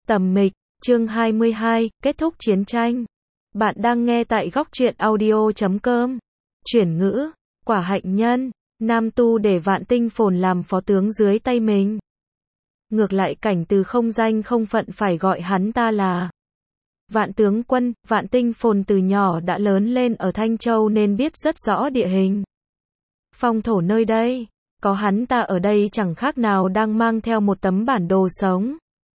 Tầm Mịch, chương 22, kết thúc chiến tranh. Bạn đang nghe tại góc truyện audio.com. Chuyển ngữ, quả hạnh nhân, Nam Tu để Vạn Tinh Phồn làm phó tướng dưới tay mình. Ngược lại Cảnh Từ không danh không phận phải gọi hắn ta là Vạn tướng quân. Vạn Tinh Phồn từ nhỏ đã lớn lên ở Thanh Châu nên biết rất rõ địa hình, phong thổ nơi đây. Có hắn ta ở đây chẳng khác nào đang mang theo một tấm bản đồ sống.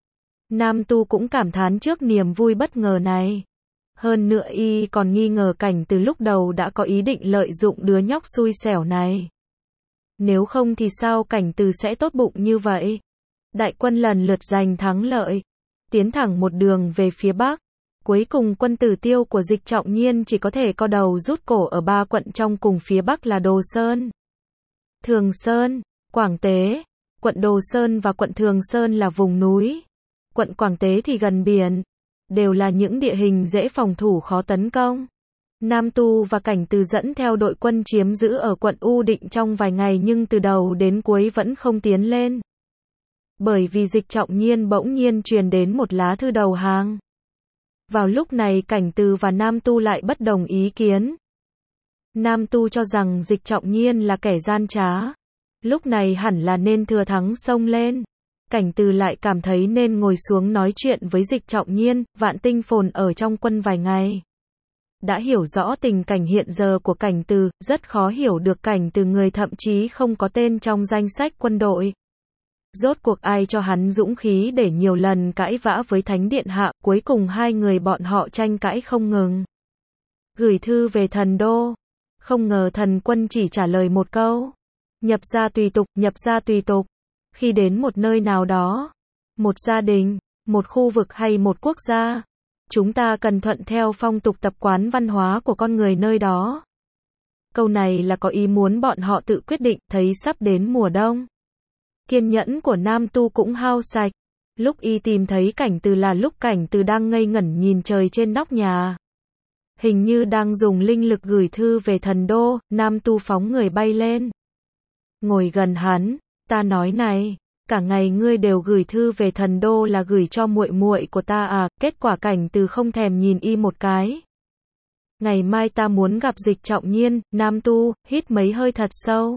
Nam Tu cũng cảm thán trước niềm vui bất ngờ này. Hơn nữa y còn nghi ngờ Cảnh Từ lúc đầu đã có ý định lợi dụng đứa nhóc xui xẻo này. Nếu không thì sao Cảnh Từ sẽ tốt bụng như vậy? Đại quân lần lượt giành thắng lợi, tiến thẳng một đường về phía Bắc. Cuối cùng quân tử tiêu của Dịch Trọng Nhiên chỉ có thể co đầu rút cổ ở 3 quận trong cùng phía Bắc là Đồ Sơn, Thường Sơn, Quảng Tế. Quận Đồ Sơn và quận Thường Sơn là vùng núi. Quận Quảng Tế thì gần biển. Đều là những địa hình dễ phòng thủ khó tấn công. Nam Tu và Cảnh Từ dẫn theo đội quân chiếm giữ ở quận U Định trong vài ngày nhưng từ đầu đến cuối vẫn không tiến lên. Bởi vì Dịch Trọng Nhiên bỗng nhiên truyền đến một lá thư đầu hàng. Vào lúc này Cảnh Từ và Nam Tu lại bất đồng ý kiến. Nam Tu cho rằng Dịch Trọng Nhiên là kẻ gian trá. Lúc này hẳn là nên thừa thắng xông lên. Cảnh Từ lại cảm thấy nên ngồi xuống nói chuyện với Dịch Trọng Nhiên. Vạn Tinh Phồn ở trong quân vài ngày đã hiểu rõ tình cảnh hiện giờ của Cảnh Từ, rất khó hiểu được Cảnh Từ người thậm chí không có tên trong danh sách quân đội. Rốt cuộc ai cho hắn dũng khí để nhiều lần cãi vã với Thánh Điện Hạ, cuối cùng hai người bọn họ tranh cãi không ngừng. Gửi thư về thần đô, không ngờ thần quân chỉ trả lời một câu: nhập gia tùy tục, nhập gia tùy tục. Khi đến một nơi nào đó, một gia đình, một khu vực hay một quốc gia, chúng ta cần thuận theo phong tục tập quán văn hóa của con người nơi đó. Câu này là có ý muốn bọn họ tự quyết định. Thấy sắp đến mùa đông, kiên nhẫn của Nam Tu cũng hao sạch. Lúc y tìm thấy Cảnh Từ là lúc Cảnh Từ đang ngây ngẩn nhìn trời trên nóc nhà. Hình như đang dùng linh lực gửi thư về thần đô. Nam Tu phóng người bay lên, ngồi gần hắn. Ta nói này, cả ngày ngươi đều gửi thư về thần đô là gửi cho muội muội của ta à? Kết quả Cảnh Từ không thèm nhìn y một cái. Ngày mai ta muốn gặp Dịch Trọng Nhiên. Nam Tu hít mấy hơi thật sâu.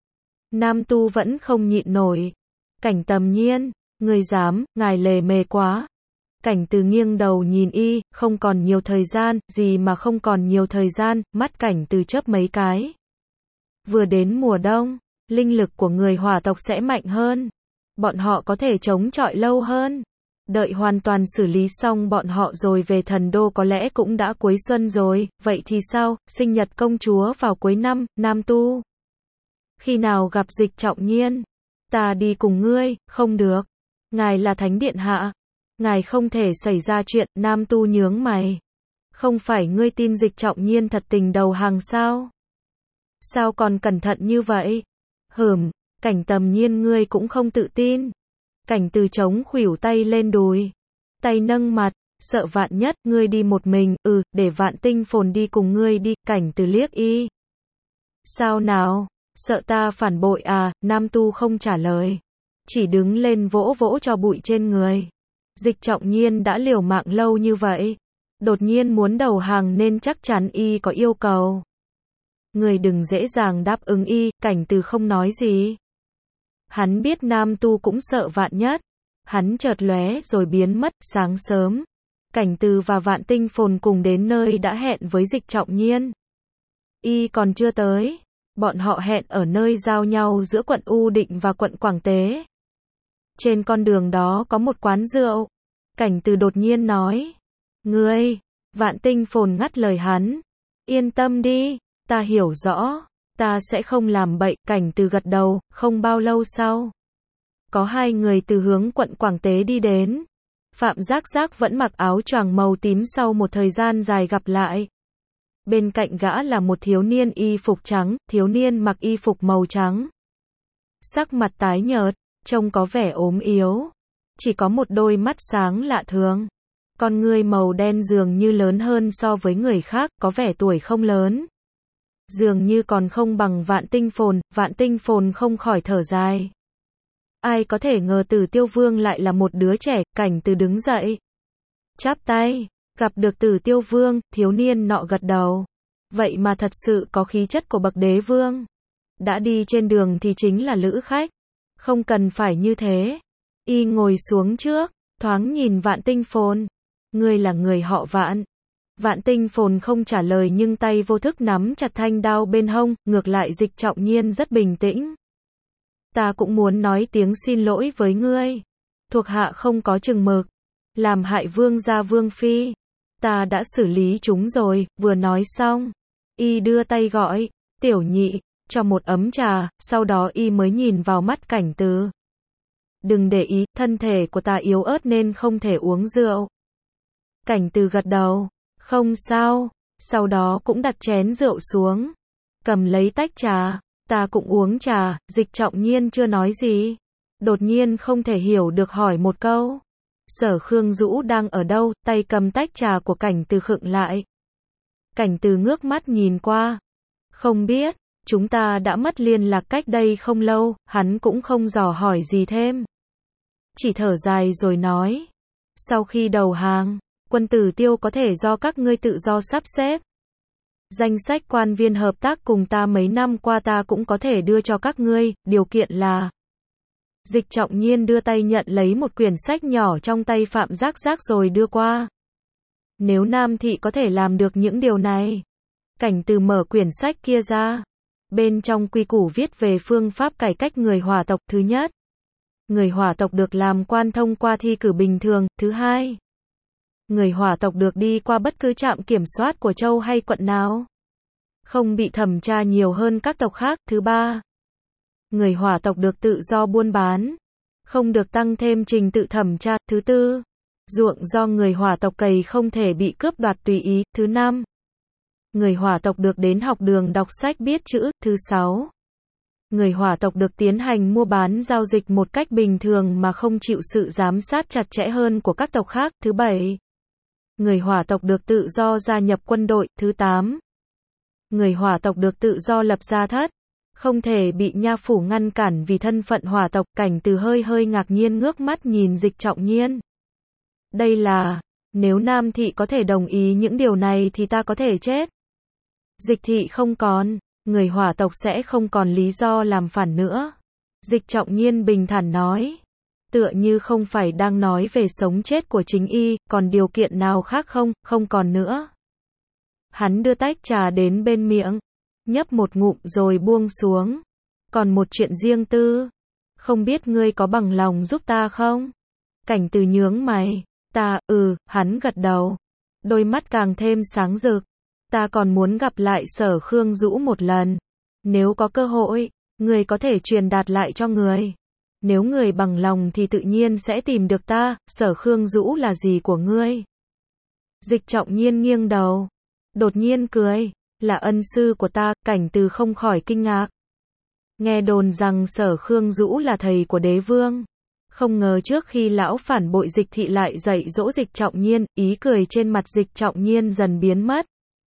Nam Tu vẫn không nhịn nổi. Cảnh Tầm Nhiên, ngươi dám, ngài lề mề quá. Cảnh Từ nghiêng đầu nhìn y, không còn nhiều thời gian. Gì mà không còn nhiều thời gian? Mắt Cảnh Từ chớp mấy cái. Vừa đến mùa đông, linh lực của người hỏa tộc sẽ mạnh hơn. Bọn họ có thể chống chọi lâu hơn. Đợi hoàn toàn xử lý xong bọn họ rồi về thần đô có lẽ cũng đã cuối xuân rồi. Vậy thì sao? Sinh nhật công chúa vào cuối năm. Nam Tu, khi nào gặp Dịch Trọng Nhiên, ta đi cùng ngươi. Không được. Ngài là Thánh Điện Hạ. Ngài không thể xảy ra chuyện. Nam Tu nhướng mày. Không phải ngươi tin Dịch Trọng Nhiên thật tình đầu hàng sao? Sao còn cẩn thận như vậy? Cảnh Tầm Nhiên ngươi cũng không tự tin. Cảnh Từ chống khuỷu tay lên đùi, tay nâng mặt, sợ vạn nhất ngươi đi một mình. Để Vạn Tinh Phồn đi cùng ngươi đi. Cảnh Từ liếc y. Sao nào? Sợ ta phản bội à? Nam Tu không trả lời, chỉ đứng lên vỗ vỗ cho bụi trên người. Dịch Trọng Nhiên đã liều mạng lâu như vậy, đột nhiên muốn đầu hàng nên chắc chắn y có yêu cầu. Người đừng dễ dàng đáp ứng y. Cảnh Từ không nói gì. Hắn biết Nam Tu cũng sợ vạn nhất. Hắn chợt lóe rồi biến mất. Sáng sớm, Cảnh Từ và Vạn Tinh Phồn cùng đến nơi đã hẹn với Dịch Trọng Nhiên. Y còn chưa tới. Bọn họ hẹn ở nơi giao nhau giữa quận U Định và quận Quảng Tế. Trên con đường đó có một quán rượu. Cảnh Từ đột nhiên nói: ngươi. Vạn Tinh Phồn ngắt lời hắn: yên tâm đi, ta hiểu rõ, ta sẽ không làm bậy. Cảnh Từ gật đầu. Không bao lâu sau, có hai người từ hướng quận Quảng Tế đi đến. Phạm Giác Giác vẫn mặc áo choàng màu tím sau một thời gian dài gặp lại. Bên cạnh gã là một thiếu niên y phục trắng. Thiếu niên mặc y phục màu trắng, sắc mặt tái nhợt, trông có vẻ ốm yếu, chỉ có một đôi mắt sáng lạ thường. Con ngươi màu đen dường như lớn hơn so với người khác, có vẻ tuổi không lớn. Dường như còn không bằng Vạn Tinh Phồn. Vạn Tinh Phồn không khỏi thở dài. Ai có thể ngờ Tử Tiêu Vương lại là một đứa trẻ, Cảnh Từ đứng dậy. Chắp tay, gặp được Tử Tiêu Vương, thiếu niên nọ gật đầu. Vậy mà thật sự có khí chất của bậc đế vương. Đã đi trên đường thì chính là lữ khách. Không cần phải như thế. Y ngồi xuống trước, thoáng nhìn Vạn Tinh Phồn. Ngươi là người họ Vạn. Vạn Tinh Phồn không trả lời nhưng tay vô thức nắm chặt thanh đao bên hông, ngược lại Dịch Trọng Nhiên rất bình tĩnh. Ta cũng muốn nói tiếng xin lỗi với ngươi. Thuộc hạ không có chừng mực. Làm hại vương gia vương phi. Ta đã xử lý chúng rồi, vừa nói xong. Y đưa tay gọi, Tiểu Nhị, cho một ấm trà, sau đó y mới nhìn vào mắt Cảnh Từ. Đừng để ý, thân thể của ta yếu ớt nên không thể uống rượu. Cảnh Từ gật đầu, không sao, sau đó cũng đặt chén rượu xuống. Cầm lấy tách trà, ta cũng uống trà, Dịch Trọng Nhiên chưa nói gì. Đột nhiên không thể hiểu được hỏi một câu. Sở Khương Dũ đang ở đâu, tay cầm tách trà của Cảnh Từ khựng lại. Cảnh Từ ngước mắt nhìn qua. Không biết, chúng ta đã mất liên lạc cách đây không lâu, hắn cũng không dò hỏi gì thêm. Chỉ thở dài rồi nói. Sau khi đầu hàng, quân Tử Tiêu có thể do các ngươi tự do sắp xếp. Danh sách quan viên hợp tác cùng ta mấy năm qua ta cũng có thể đưa cho các ngươi, điều kiện là. Dịch Trọng Nhiên đưa tay nhận lấy một quyển sách nhỏ trong tay Phạm Giác Giác rồi đưa qua. Nếu Nam Thị có thể làm được những điều này. Cảnh Từ mở quyển sách kia ra. Bên trong quy củ viết về phương pháp cải cách người Hỏa tộc. Thứ nhất, người Hỏa tộc được làm quan thông qua thi cử bình thường. Thứ hai, người Hỏa tộc được đi qua bất cứ trạm kiểm soát của châu hay quận nào. Không bị thẩm tra nhiều hơn các tộc khác. Thứ ba, người Hỏa tộc được tự do buôn bán. Không được tăng thêm trình tự thẩm tra. Thứ tư, ruộng do người Hỏa tộc cày không thể bị cướp đoạt tùy ý. Thứ năm, người Hỏa tộc được đến học đường đọc sách biết chữ. Thứ sáu, người Hỏa tộc được tiến hành mua bán giao dịch một cách bình thường mà không chịu sự giám sát chặt chẽ hơn của các tộc khác. Thứ bảy, người Hỏa tộc được tự do gia nhập quân đội. Thứ tám, người Hỏa tộc được tự do lập gia thất. Không thể bị nha phủ ngăn cản vì thân phận Hỏa tộc. Cảnh Từ hơi ngạc nhiên ngước mắt nhìn Dịch Trọng Nhiên. Đây là, nếu Nam Thị có thể đồng ý những điều này thì ta có thể chết. Dịch Thị không còn, người Hỏa tộc sẽ không còn lý do làm phản nữa. Dịch Trọng Nhiên bình thản nói. Tựa như không phải đang nói về sống chết của chính y, còn điều kiện nào khác không, không còn nữa. Hắn đưa tách trà đến bên miệng, nhấp một ngụm rồi buông xuống. Còn một chuyện riêng tư. Không biết ngươi có bằng lòng giúp ta không? Cảnh Từ nhướng mày. Ta, hắn gật đầu. Đôi mắt càng thêm sáng rực. Ta còn muốn gặp lại Sở Khương Dũ một lần. Nếu có cơ hội, người có thể truyền đạt lại cho người. Nếu người bằng lòng thì tự nhiên sẽ tìm được ta. Sở Khương Dũ là gì của ngươi? Dịch Trọng Nhiên nghiêng đầu. Đột nhiên cười. Là ân sư của ta. Cảnh Từ không khỏi kinh ngạc. Nghe đồn rằng Sở Khương Dũ là thầy của đế vương. Không ngờ trước khi lão phản bội Dịch Thị lại dạy dỗ Dịch Trọng Nhiên, ý cười trên mặt Dịch Trọng Nhiên dần biến mất.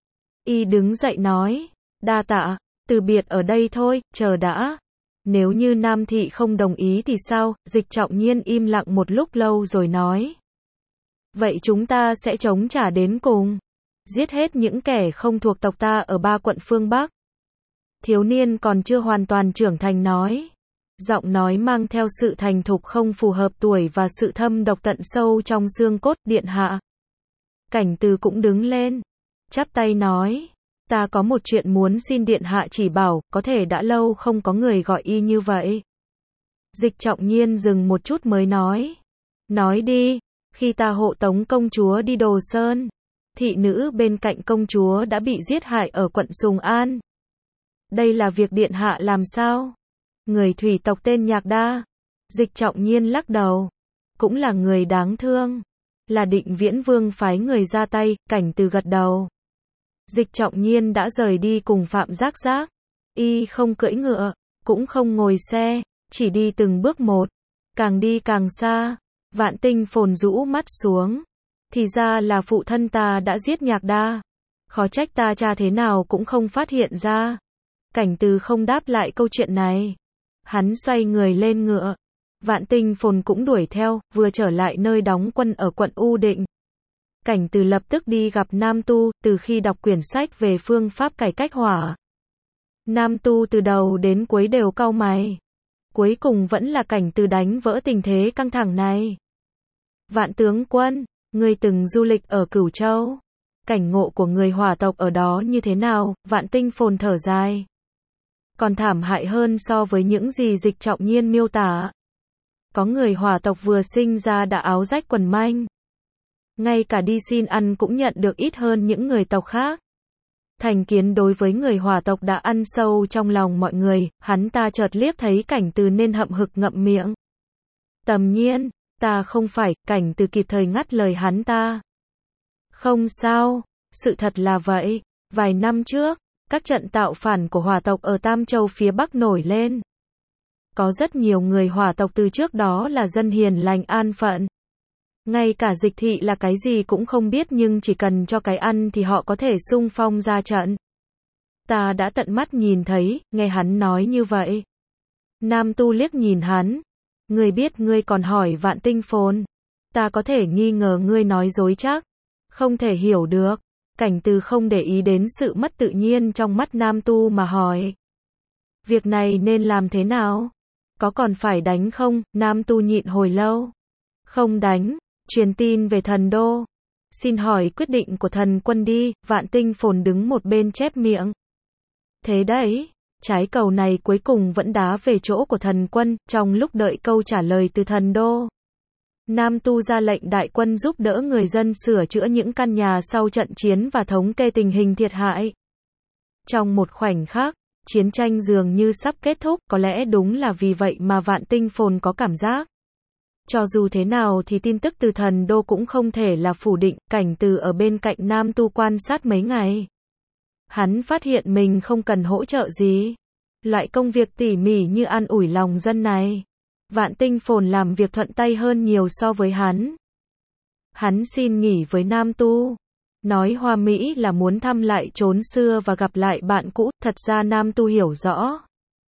Y đứng dậy nói, đa tạ, từ biệt ở đây thôi, chờ đã. Nếu như Nam Thị không đồng ý thì sao? Dịch Trọng Nhiên im lặng một lúc lâu rồi nói. Vậy chúng ta sẽ chống trả đến cùng. Giết hết những kẻ không thuộc tộc ta ở 3 quận phương Bắc. Thiếu niên còn chưa hoàn toàn trưởng thành nói. Giọng nói mang theo sự thành thục không phù hợp tuổi và sự thâm độc tận sâu trong xương cốt. Điện hạ. Cảnh Từ cũng đứng lên. Chắp tay nói. Ta có một chuyện muốn xin điện hạ chỉ bảo, có thể đã lâu không có người gọi y như vậy. Dịch Trọng Nhiên dừng một chút mới nói. Nói đi, khi ta hộ tống công chúa đi Đồ Sơn, thị nữ bên cạnh công chúa đã bị giết hại ở quận Sùng An. Đây là việc điện hạ làm sao? Người thủy tộc tên Nhạc Đa. Dịch Trọng Nhiên lắc đầu. Cũng là người đáng thương. Là Định Viễn Vương phái người ra tay. Cảnh Từ gật đầu. Dịch Trọng Nhiên đã rời đi cùng Phạm Giác Giác. Y không cưỡi ngựa, cũng không ngồi xe, chỉ đi từng bước một. Càng đi càng xa. Vạn Tinh Phồn rũ mắt xuống. Thì ra là phụ thân ta đã giết Nhạc Đa. Khó trách ta tra thế nào cũng không phát hiện ra. Cảnh Từ không đáp lại câu chuyện này. Hắn xoay người lên ngựa. Vạn Tinh Phồn cũng đuổi theo, vừa trở lại nơi đóng quân ở quận U Định. Cảnh Từ lập tức đi gặp Nam Tu, từ khi đọc quyển sách về phương pháp cải cách hỏa. Nam Tu từ đầu đến cuối đều cau mày. Cuối cùng vẫn là Cảnh Từ đánh vỡ tình thế căng thẳng này. Vạn tướng quân, ngươi từng du lịch ở Cửu Châu. Cảnh ngộ của người hỏa tộc ở đó như thế nào? Vạn Tinh Phồn thở dài. Còn thảm hại hơn so với những gì Dịch Trọng Nhiên miêu tả. Có người hỏa tộc vừa sinh ra đã áo rách quần manh. Ngay cả đi xin ăn cũng nhận được ít hơn những người tộc khác. Thành kiến đối với người hỏa tộc đã ăn sâu trong lòng mọi người, hắn ta chợt liếc thấy Cảnh Từ nên hậm hực ngậm miệng. Tầm Nhiên, ta không phải, Cảnh Từ kịp thời ngắt lời hắn ta. Không sao, sự thật là vậy, vài năm trước, các trận tạo phản của hỏa tộc ở Tam Châu phía Bắc nổi lên. Có rất nhiều người hỏa tộc từ trước đó là dân hiền lành an phận. Ngay cả Dịch Thị là cái gì cũng không biết nhưng chỉ cần cho cái ăn thì họ có thể xung phong ra trận. Ta đã tận mắt nhìn thấy, nghe hắn nói như vậy. Nam Tu liếc nhìn hắn. Ngươi biết ngươi còn hỏi Vạn Tinh Phồn. Ta có thể nghi ngờ ngươi nói dối chắc. Không thể hiểu được. Cảnh Từ không để ý đến sự mất tự nhiên trong mắt Nam Tu mà hỏi. Việc này nên làm thế nào? Có còn phải đánh không? Nam Tu nhịn hồi lâu. Không đánh. Truyền tin về thần đô. Xin hỏi quyết định của thần quân đi. Vạn Tinh Phồn đứng một bên chép miệng. Thế đấy, trái cầu này cuối cùng vẫn đá về chỗ của thần quân, trong lúc đợi câu trả lời từ thần đô. Nam Tu ra lệnh đại quân giúp đỡ người dân sửa chữa những căn nhà sau trận chiến và thống kê tình hình thiệt hại. Trong một khoảnh khắc, chiến tranh dường như sắp kết thúc, có lẽ đúng là vì vậy mà Vạn Tinh Phồn có cảm giác. Cho dù thế nào thì tin tức từ thần đô cũng không thể là phủ định. Cảnh Từ ở bên cạnh Nam Tu quan sát mấy ngày. Hắn phát hiện mình không cần hỗ trợ gì. Loại công việc tỉ mỉ như an ủi lòng dân này, Vạn Tinh Phồn làm việc thuận tay hơn nhiều so với hắn. Hắn xin nghỉ với Nam Tu. Nói hoa mỹ là muốn thăm lại chốn xưa và gặp lại bạn cũ. Thật ra Nam Tu hiểu rõ.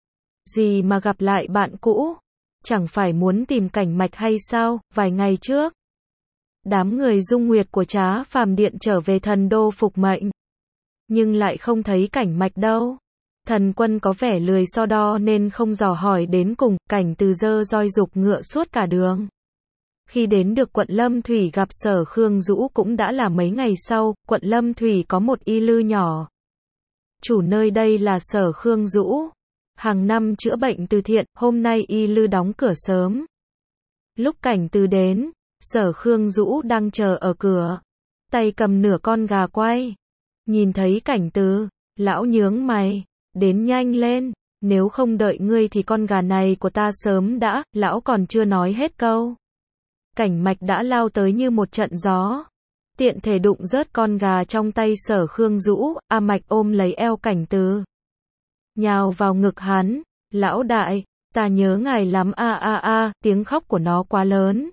Gì mà gặp lại bạn cũ? Chẳng phải muốn tìm Cảnh Mạch hay sao? Vài ngày trước, đám người Dung Nguyệt của Trá Phàm Điện trở về thần đô phục mệnh. Nhưng lại không thấy Cảnh Mạch đâu. Thần quân có vẻ lười so đo nên không dò hỏi đến cùng. Cảnh Từ giơ roi giục ngựa suốt cả đường. Khi đến được quận Lâm Thủy gặp Sở Khương Dũ cũng đã là mấy ngày sau. Quận Lâm Thủy có một y lư nhỏ. Chủ nơi đây là Sở Khương Dũ. Hàng năm chữa bệnh từ thiện, hôm nay y lư đóng cửa sớm. Lúc Cảnh Từ đến, Sở Khương Dũ đang chờ ở cửa. Tay cầm nửa con gà quay. Nhìn thấy Cảnh Từ, lão nhướng mày. Đến nhanh lên, nếu không đợi ngươi thì con gà này của ta sớm đã. Lão còn chưa nói hết câu. Cảnh Mạch đã lao tới như một trận gió. Tiện thể đụng rớt con gà trong tay Sở Khương Dũ. A Mạch ôm lấy eo Cảnh Từ, nhào vào ngực hắn. Lão đại, ta nhớ ngài lắm tiếng khóc của nó quá lớn.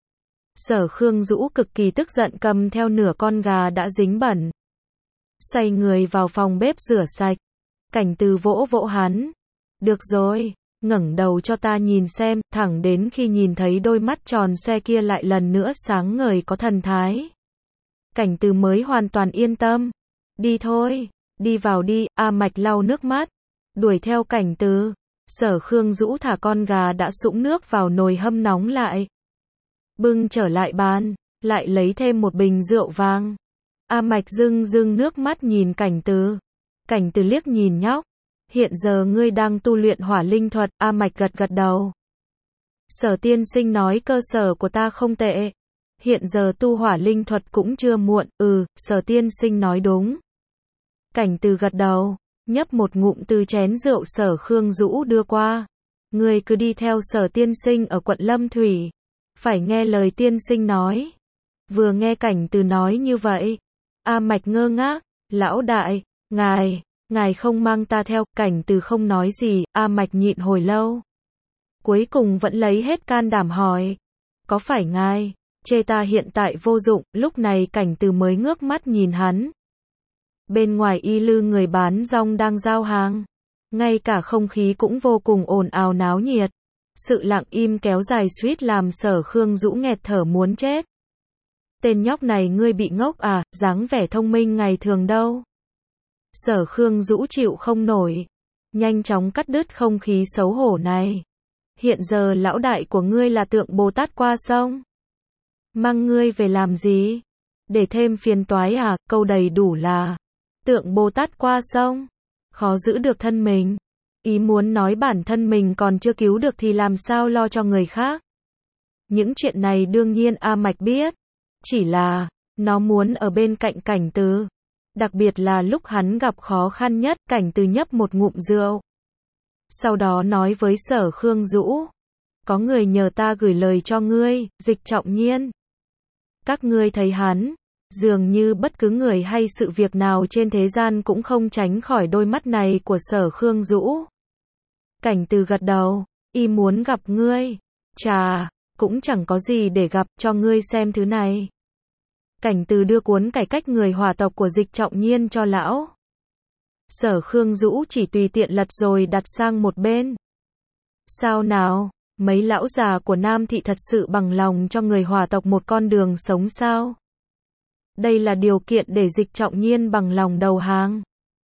Sở Khương Dũ cực kỳ tức giận cầm theo nửa con gà đã dính bẩn. Xoay người vào phòng bếp rửa sạch. Cảnh Từ vỗ vỗ hắn. Được rồi, ngẩng đầu cho ta nhìn xem, thẳng đến khi nhìn thấy đôi mắt tròn xoe kia lại lần nữa sáng ngời có thần thái. Cảnh Từ mới hoàn toàn yên tâm. Đi thôi, đi vào đi. A Mạch lau nước mắt, đuổi theo Cảnh Từ. Sở Khương Dũ thả con gà đã sũng nước vào nồi hâm nóng lại. Bưng trở lại bàn, lại lấy thêm một bình rượu vang. A Mạch rưng rưng nước mắt nhìn Cảnh Từ. Cảnh Từ liếc nhìn nhóc. Hiện giờ ngươi đang tu luyện hỏa linh thuật. A Mạch gật gật đầu. Sở tiên sinh nói cơ sở của ta không tệ. Hiện giờ tu hỏa linh thuật cũng chưa muộn. Sở tiên sinh nói đúng. Cảnh Từ gật đầu, nhấp một ngụm từ chén rượu Sở Khương Dũ đưa qua. Ngươi cứ đi theo Sở tiên sinh ở quận Lâm Thủy. Phải nghe lời tiên sinh nói. Vừa nghe Cảnh Từ nói như vậy, A Mạch ngơ ngác. Lão đại, ngài không mang ta theo. Cảnh Từ không nói gì. A Mạch nhịn hồi lâu, cuối cùng vẫn lấy hết can đảm hỏi. Có phải ngài chê ta hiện tại vô dụng? Lúc này Cảnh Từ mới ngước mắt nhìn hắn. Bên ngoài y lư người bán rong đang giao hàng. Ngay cả không khí cũng vô cùng ồn ào náo nhiệt. Sự lặng im kéo dài suýt làm Sở Khương Dũ nghẹt thở muốn chết. Tên nhóc này ngươi bị ngốc à, dáng vẻ thông minh ngày thường đâu. Sở Khương Dũ chịu không nổi. Nhanh chóng cắt đứt không khí xấu hổ này. Hiện giờ lão đại của ngươi là tượng Bồ Tát qua sông. Mang ngươi về làm gì? Để thêm phiền toái à, câu đầy đủ là tượng Bồ Tát qua sông. Khó giữ được thân mình. Ý muốn nói bản thân mình còn chưa cứu được thì làm sao lo cho người khác. Những chuyện này đương nhiên A Mạch biết. Chỉ là, nó muốn ở bên cạnh Cảnh Từ. Đặc biệt là lúc hắn gặp khó khăn nhất, Cảnh Từ nhấp một ngụm rượu. Sau đó nói với Sở Khương Dũ. Có người nhờ ta gửi lời cho ngươi, Dịch Trọng Nhiên. Các ngươi thấy hắn, dường như bất cứ người hay sự việc nào trên thế gian cũng không tránh khỏi đôi mắt này của Sở Khương Dũ. Cảnh Từ gật đầu, y muốn gặp ngươi. Chà, cũng chẳng có gì để gặp, cho ngươi xem thứ này. Cảnh Từ đưa cuốn cải cách người Hỏa tộc của Dịch Trọng Nhiên cho lão. Sở Khương Dũ chỉ tùy tiện lật rồi đặt sang một bên. Sao nào, mấy lão già của Nam Thị thật sự bằng lòng cho người Hỏa tộc một con đường sống sao? Đây là điều kiện để Dịch Trọng Nhiên bằng lòng đầu hàng.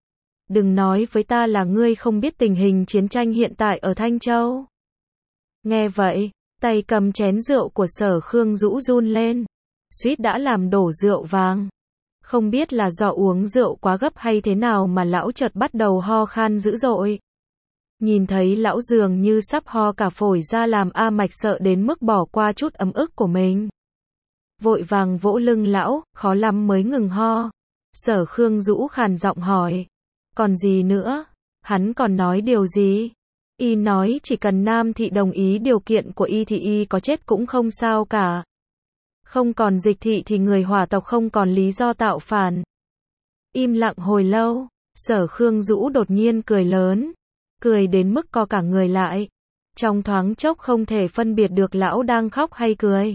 Đừng nói với ta là ngươi không biết tình hình chiến tranh hiện tại ở Thanh Châu. Nghe vậy, tay cầm chén rượu của Sở Khương Dũ run lên. Suýt đã làm đổ rượu vàng. Không biết là do uống rượu quá gấp hay thế nào mà lão chợt bắt đầu ho khan dữ dội. Nhìn thấy lão dường như sắp ho cả phổi ra làm A Mạch sợ đến mức bỏ qua chút ấm ức của mình. Vội vàng vỗ lưng lão, khó lắm mới ngừng ho. Sở Khương Dũ khàn giọng hỏi. Còn gì nữa? Hắn còn nói điều gì? Y nói chỉ cần Nam Thị đồng ý điều kiện của y thì y có chết cũng không sao cả. Không còn Dịch Thị thì người Hỏa tộc không còn lý do tạo phản. Im lặng hồi lâu, Sở Khương Dũ đột nhiên cười lớn. Cười đến mức co cả người lại. Trong thoáng chốc không thể phân biệt được lão đang khóc hay cười.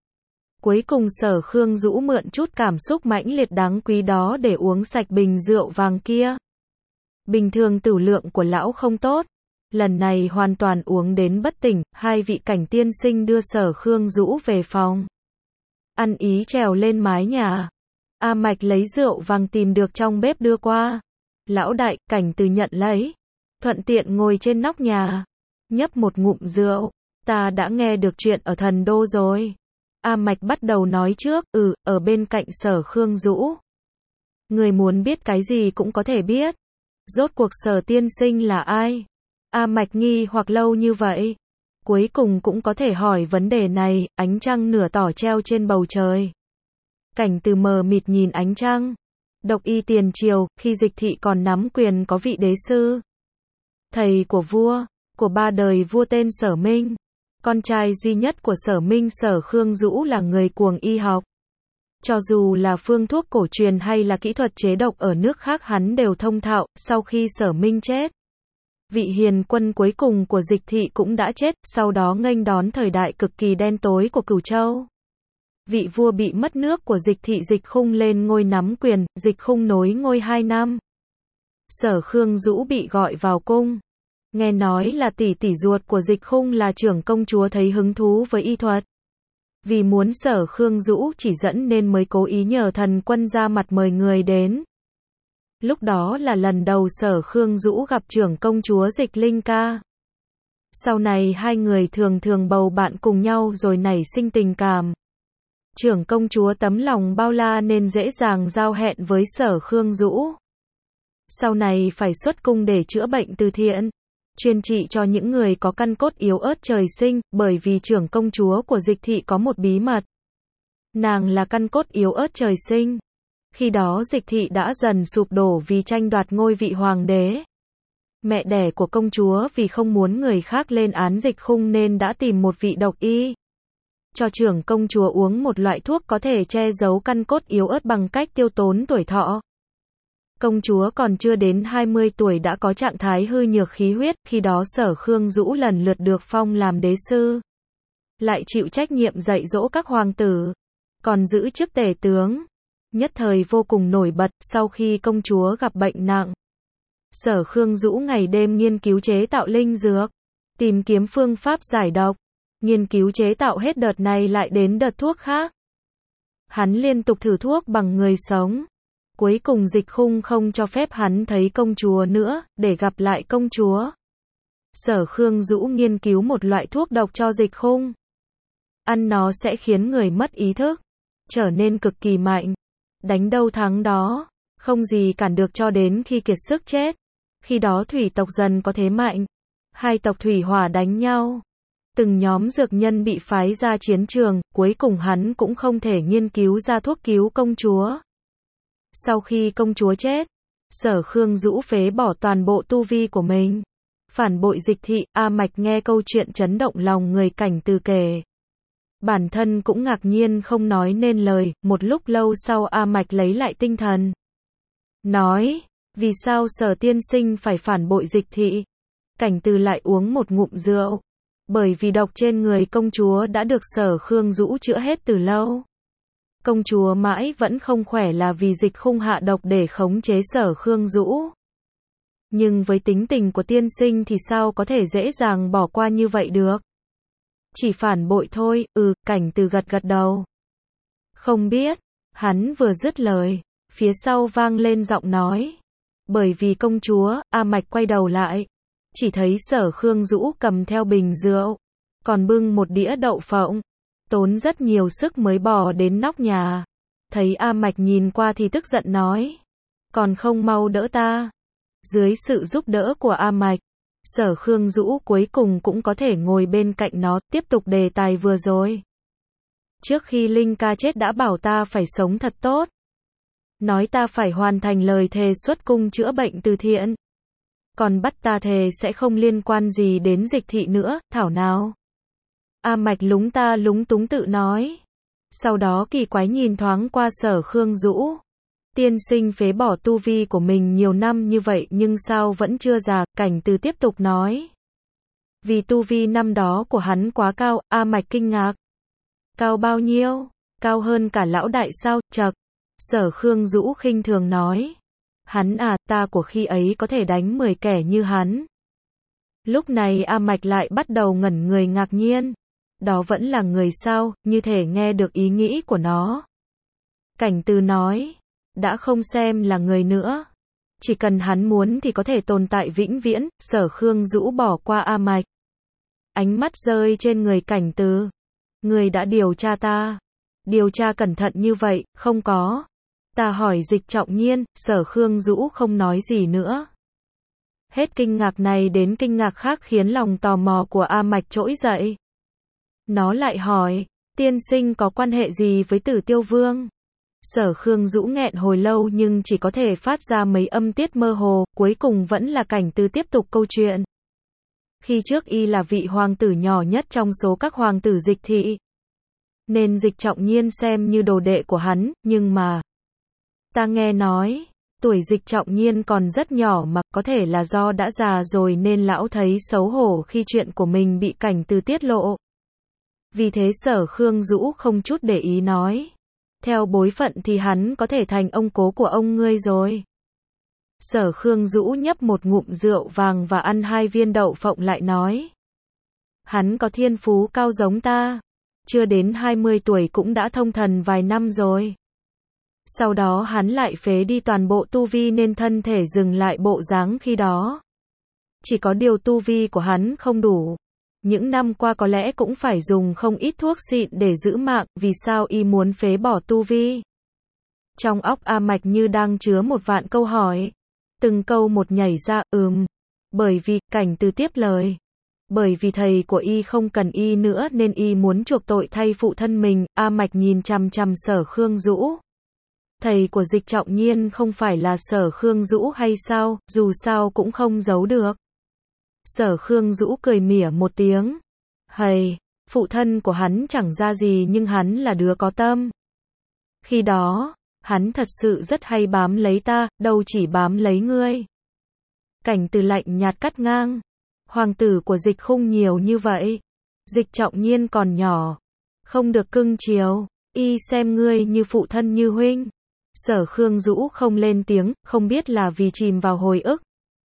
Cuối cùng Sở Khương Dũ mượn chút cảm xúc mãnh liệt đáng quý đó để uống sạch bình rượu vàng kia. Bình thường tửu lượng của lão không tốt. Lần này hoàn toàn uống đến bất tỉnh, hai vị Cảnh tiên sinh đưa Sở Khương Dũ về phòng. Ăn ý trèo lên mái nhà. A Mạch lấy rượu vàng tìm được trong bếp đưa qua. Lão đại, Cảnh Từ nhận lấy. Thuận tiện ngồi trên nóc nhà. Nhấp một ngụm rượu. Ta đã nghe được chuyện ở Thần Đô rồi. A Mạch bắt đầu nói trước, ở bên cạnh Sở Khương Dũ. Người muốn biết cái gì cũng có thể biết. Rốt cuộc Sở tiên sinh là ai? A Mạch nghi hoặc lâu như vậy. Cuối cùng cũng có thể hỏi vấn đề này, ánh trăng nửa tỏ treo trên bầu trời. Cảnh Từ mờ mịt nhìn ánh trăng. Độc y tiền triều, khi Dịch Thị còn nắm quyền có vị đế sư. Thầy của vua, của ba đời vua tên Sở Minh. Con trai duy nhất của Sở Minh Sở Khương Dũ là người cuồng y học. Cho dù là phương thuốc cổ truyền hay là kỹ thuật chế độc ở nước khác hắn đều thông thạo. Sau khi Sở Minh chết, vị hiền quân cuối cùng của Dịch Thị cũng đã chết, sau đó nghênh đón thời đại cực kỳ đen tối của Cửu Châu. Vị vua bị mất nước của Dịch Thị Dịch Khung lên ngôi nắm quyền, Dịch Khung nối ngôi 2 năm. Sở Khương Dũ bị gọi vào cung. Nghe nói là tỷ tỷ ruột của Dịch Khung là trưởng công chúa thấy hứng thú với y thuật. Vì muốn Sở Khương Dũ chỉ dẫn nên mới cố ý nhờ thần quân ra mặt mời người đến. Lúc đó là lần đầu Sở Khương Dũ gặp trưởng công chúa Dịch Linh Ca. Sau này hai người thường thường bầu bạn cùng nhau rồi nảy sinh tình cảm. Trưởng công chúa tấm lòng bao la nên dễ dàng giao hẹn với Sở Khương Dũ. Sau này phải xuất cung để chữa bệnh từ thiện, chuyên trị cho những người có căn cốt yếu ớt trời sinh, bởi vì trưởng công chúa của Dịch Thị có một bí mật. Nàng là căn cốt yếu ớt trời sinh. Khi đó Dịch Thị đã dần sụp đổ vì tranh đoạt ngôi vị hoàng đế. Mẹ đẻ của công chúa vì không muốn người khác lên án Dịch Khung nên đã tìm một vị độc y. Cho trưởng công chúa uống một loại thuốc có thể che giấu căn cốt yếu ớt bằng cách tiêu tốn tuổi thọ. Công chúa còn chưa đến 20 tuổi đã có trạng thái hư nhược khí huyết, khi đó Sở Khương Dũ lần lượt được phong làm đế sư. Lại chịu trách nhiệm dạy dỗ các hoàng tử, còn giữ chức tể tướng. Nhất thời vô cùng nổi bật, sau khi công chúa gặp bệnh nặng. Sở Khương Dũ ngày đêm nghiên cứu chế tạo linh dược. tìm kiếm phương pháp giải độc, nghiên cứu chế tạo hết đợt này lại đến đợt thuốc khác. Hắn liên tục thử thuốc bằng người sống. Cuối cùng Dịch Khung không cho phép hắn thấy công chúa nữa, để gặp lại công chúa. Sở Khương Dũ nghiên cứu một loại thuốc độc cho Dịch Khung. Ăn nó sẽ khiến người mất ý thức, trở nên cực kỳ mạnh. Đánh đâu thắng đó, không gì cản được cho đến khi kiệt sức chết. Khi đó thủy tộc dần có thế mạnh. Hai tộc thủy hỏa đánh nhau. Từng nhóm dược nhân bị phái ra chiến trường, cuối cùng hắn cũng không thể nghiên cứu ra thuốc cứu công chúa. Sau khi công chúa chết, Sở Khương Dũ phế bỏ toàn bộ tu vi của mình. Phản bội Dịch Thị, A Mạch nghe câu chuyện chấn động lòng người Cảnh Từ kể. Bản thân cũng ngạc nhiên không nói nên lời, một lúc lâu sau A Mạch lấy lại tinh thần. Nói, vì sao Sở tiên sinh phải phản bội Dịch Thị? Cảnh Từ lại uống một ngụm rượu. Bởi vì độc trên người công chúa đã được Sở Khương Dũ chữa hết từ lâu. Công chúa mãi vẫn không khỏe là vì Dịch Khung hạ độc để khống chế Sở Khương Dũ. Nhưng với tính tình của tiên sinh thì sao có thể dễ dàng bỏ qua như vậy được? Chỉ phản bội thôi, Cảnh Từ gật gật đầu. Không biết, hắn vừa dứt lời, phía sau vang lên giọng nói. Bởi vì công chúa, A Mạch quay đầu lại. Chỉ thấy Sở Khương Dũ cầm theo bình rượu, còn bưng một đĩa đậu phộng. Tốn rất nhiều sức mới bò đến nóc nhà. Thấy A Mạch nhìn qua thì tức giận nói. Còn không mau đỡ ta. Dưới sự giúp đỡ của A Mạch, Sở Khương Dũ cuối cùng cũng có thể ngồi bên cạnh nó, tiếp tục đề tài vừa rồi. Trước khi Linh ca chết đã bảo ta phải sống thật tốt. Nói ta phải hoàn thành lời thề xuất cung chữa bệnh từ thiện. Còn bắt ta thề sẽ không liên quan gì đến Dịch Thị nữa, thảo nào. A Mạch lúng túng tự nói. Sau đó kỳ quái nhìn thoáng qua Sở Khương Dũ. Tiên sinh phế bỏ tu vi của mình nhiều năm như vậy nhưng sao vẫn chưa già, Cảnh Từ tiếp tục nói. Vì tu vi năm đó của hắn quá cao, A Mạch kinh ngạc. Cao bao nhiêu? Cao hơn cả lão đại sao, chậc. Sở Khương Dũ khinh thường nói. Hắn ta của khi ấy có thể đánh 10 kẻ như hắn. Lúc này A Mạch lại bắt đầu ngẩn người ngạc nhiên. Đó vẫn là người sao, như thể nghe được ý nghĩ của nó. Cảnh Từ nói, đã không xem là người nữa. Chỉ cần hắn muốn thì có thể tồn tại vĩnh viễn. Sở Khương Dũ bỏ qua A Mạch. Ánh mắt rơi trên người Cảnh Từ. Người đã điều tra ta. Điều tra cẩn thận như vậy, không có. Ta hỏi Dịch Trọng Nhiên, Sở Khương Dũ không nói gì nữa. Hết kinh ngạc này đến kinh ngạc khác khiến lòng tò mò của A Mạch trỗi dậy. Nó lại hỏi, tiên sinh có quan hệ gì với Tử Tiêu Vương? Sở Khương Dũ nghẹn hồi lâu nhưng chỉ có thể phát ra mấy âm tiết mơ hồ, cuối cùng vẫn là Cảnh Từ tiếp tục câu chuyện. Khi trước y là vị hoàng tử nhỏ nhất trong số các hoàng tử Dịch Thị. Nên Dịch Trọng Nhiên xem như đồ đệ của hắn, nhưng mà ta nghe nói, tuổi Dịch Trọng Nhiên còn rất nhỏ mà có thể là do đã già rồi nên lão thấy xấu hổ khi chuyện của mình bị Cảnh Từ tiết lộ. Vì thế Sở Khương Dũ không chút để ý nói. Theo bối phận thì hắn có thể thành ông cố của ông ngươi rồi. Sở Khương Dũ nhấp một ngụm rượu vàng và ăn 2 viên đậu phộng lại nói. Hắn có thiên phú cao giống ta. Chưa đến 20 tuổi cũng đã thông thần vài năm rồi. Sau đó hắn lại phế đi toàn bộ tu vi nên thân thể dừng lại bộ dáng khi đó. Chỉ có điều tu vi của hắn không đủ. Những năm qua có lẽ cũng phải dùng không ít thuốc xịn để giữ mạng, vì sao y muốn phế bỏ tu vi? Trong óc A Mạch như đang chứa một vạn câu hỏi. Từng câu một nhảy ra, Bởi vì, Cảnh Từ tiếp lời. Bởi vì thầy của y không cần y nữa nên y muốn chuộc tội thay phụ thân mình. A Mạch nhìn chằm chằm Sở Khương Dũ. Thầy của Dịch Trọng Nhiên không phải là Sở Khương Dũ hay sao, dù sao cũng không giấu được. Sở Khương Dũ cười mỉa một tiếng. Hầy, phụ thân của hắn chẳng ra gì nhưng hắn là đứa có tâm. Khi đó, hắn thật sự rất hay bám lấy ta, đâu chỉ bám lấy ngươi. Cảnh Từ lạnh nhạt cắt ngang. Hoàng tử của Dịch Khung nhiều như vậy. Dịch Trọng Nhiên còn nhỏ. Không được cưng chiều. Y xem ngươi như phụ thân như huynh. Sở Khương Dũ không lên tiếng, không biết là vì chìm vào hồi ức.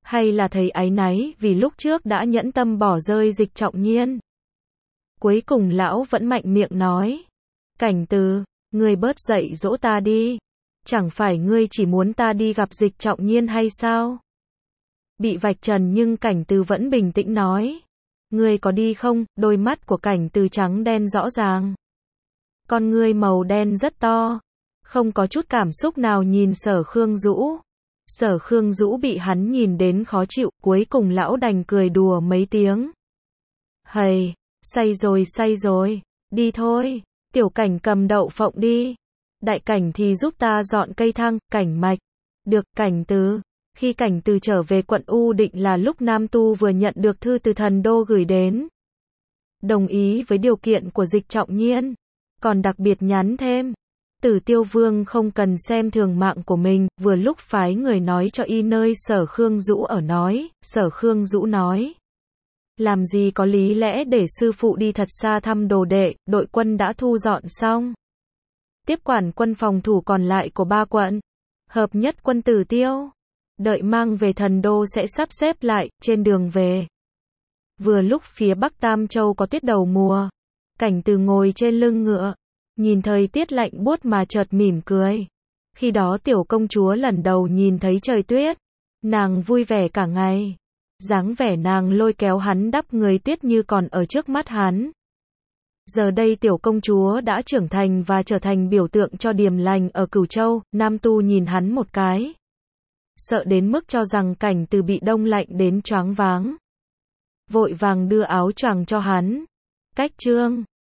Hay là thấy áy náy vì lúc trước đã nhẫn tâm bỏ rơi Dịch Trọng Nhiên? Cuối cùng lão vẫn mạnh miệng nói. Cảnh Từ, ngươi bớt dạy dỗ ta đi. Chẳng phải ngươi chỉ muốn ta đi gặp Dịch Trọng Nhiên hay sao? Bị vạch trần nhưng Cảnh Từ vẫn bình tĩnh nói. Ngươi có đi không? Đôi mắt của Cảnh Từ trắng đen rõ ràng. Con ngươi màu đen rất to. Không có chút cảm xúc nào nhìn Sở Khương Dũ. Sở Khương Dũ bị hắn nhìn đến khó chịu, cuối cùng lão đành cười đùa mấy tiếng. Hầy, say rồi, đi thôi, tiểu Cảnh cầm đậu phộng đi. Đại Cảnh thì giúp ta dọn cây thang, Cảnh Mạch. Được, Cảnh Từ. Khi Cảnh Từ trở về quận U Định là lúc Nam Tu vừa nhận được thư từ Thần Đô gửi đến. Đồng ý với điều kiện của Dịch Trọng Nhiên. Còn đặc biệt nhắn thêm. Tử Tiêu Vương không cần xem thường mạng của mình, vừa lúc phái người nói cho y nơi Sở Khương Dũ ở nói. Sở Khương Dũ nói. Làm gì có lý lẽ để sư phụ đi thật xa thăm đồ đệ, đội quân đã thu dọn xong. Tiếp quản quân phòng thủ còn lại của 3 quận. Hợp nhất quân Tử Tiêu. Đợi mang về Thần Đô sẽ sắp xếp lại, trên đường về. Vừa lúc phía Bắc Tam Châu có tuyết đầu mùa. Cảnh Từ ngồi trên lưng ngựa. Nhìn thời tiết lạnh buốt mà chợt mỉm cười. Khi đó tiểu công chúa lần đầu nhìn thấy trời tuyết. Nàng vui vẻ cả ngày. Dáng vẻ nàng lôi kéo hắn đắp người tuyết như còn ở trước mắt hắn. Giờ đây tiểu công chúa đã trưởng thành và trở thành biểu tượng cho điềm lành ở Cửu Châu. Nam Tu nhìn hắn một cái. Sợ đến mức cho rằng Cảnh Từ bị đông lạnh đến choáng váng. Vội vàng đưa áo choàng cho hắn. Cách chương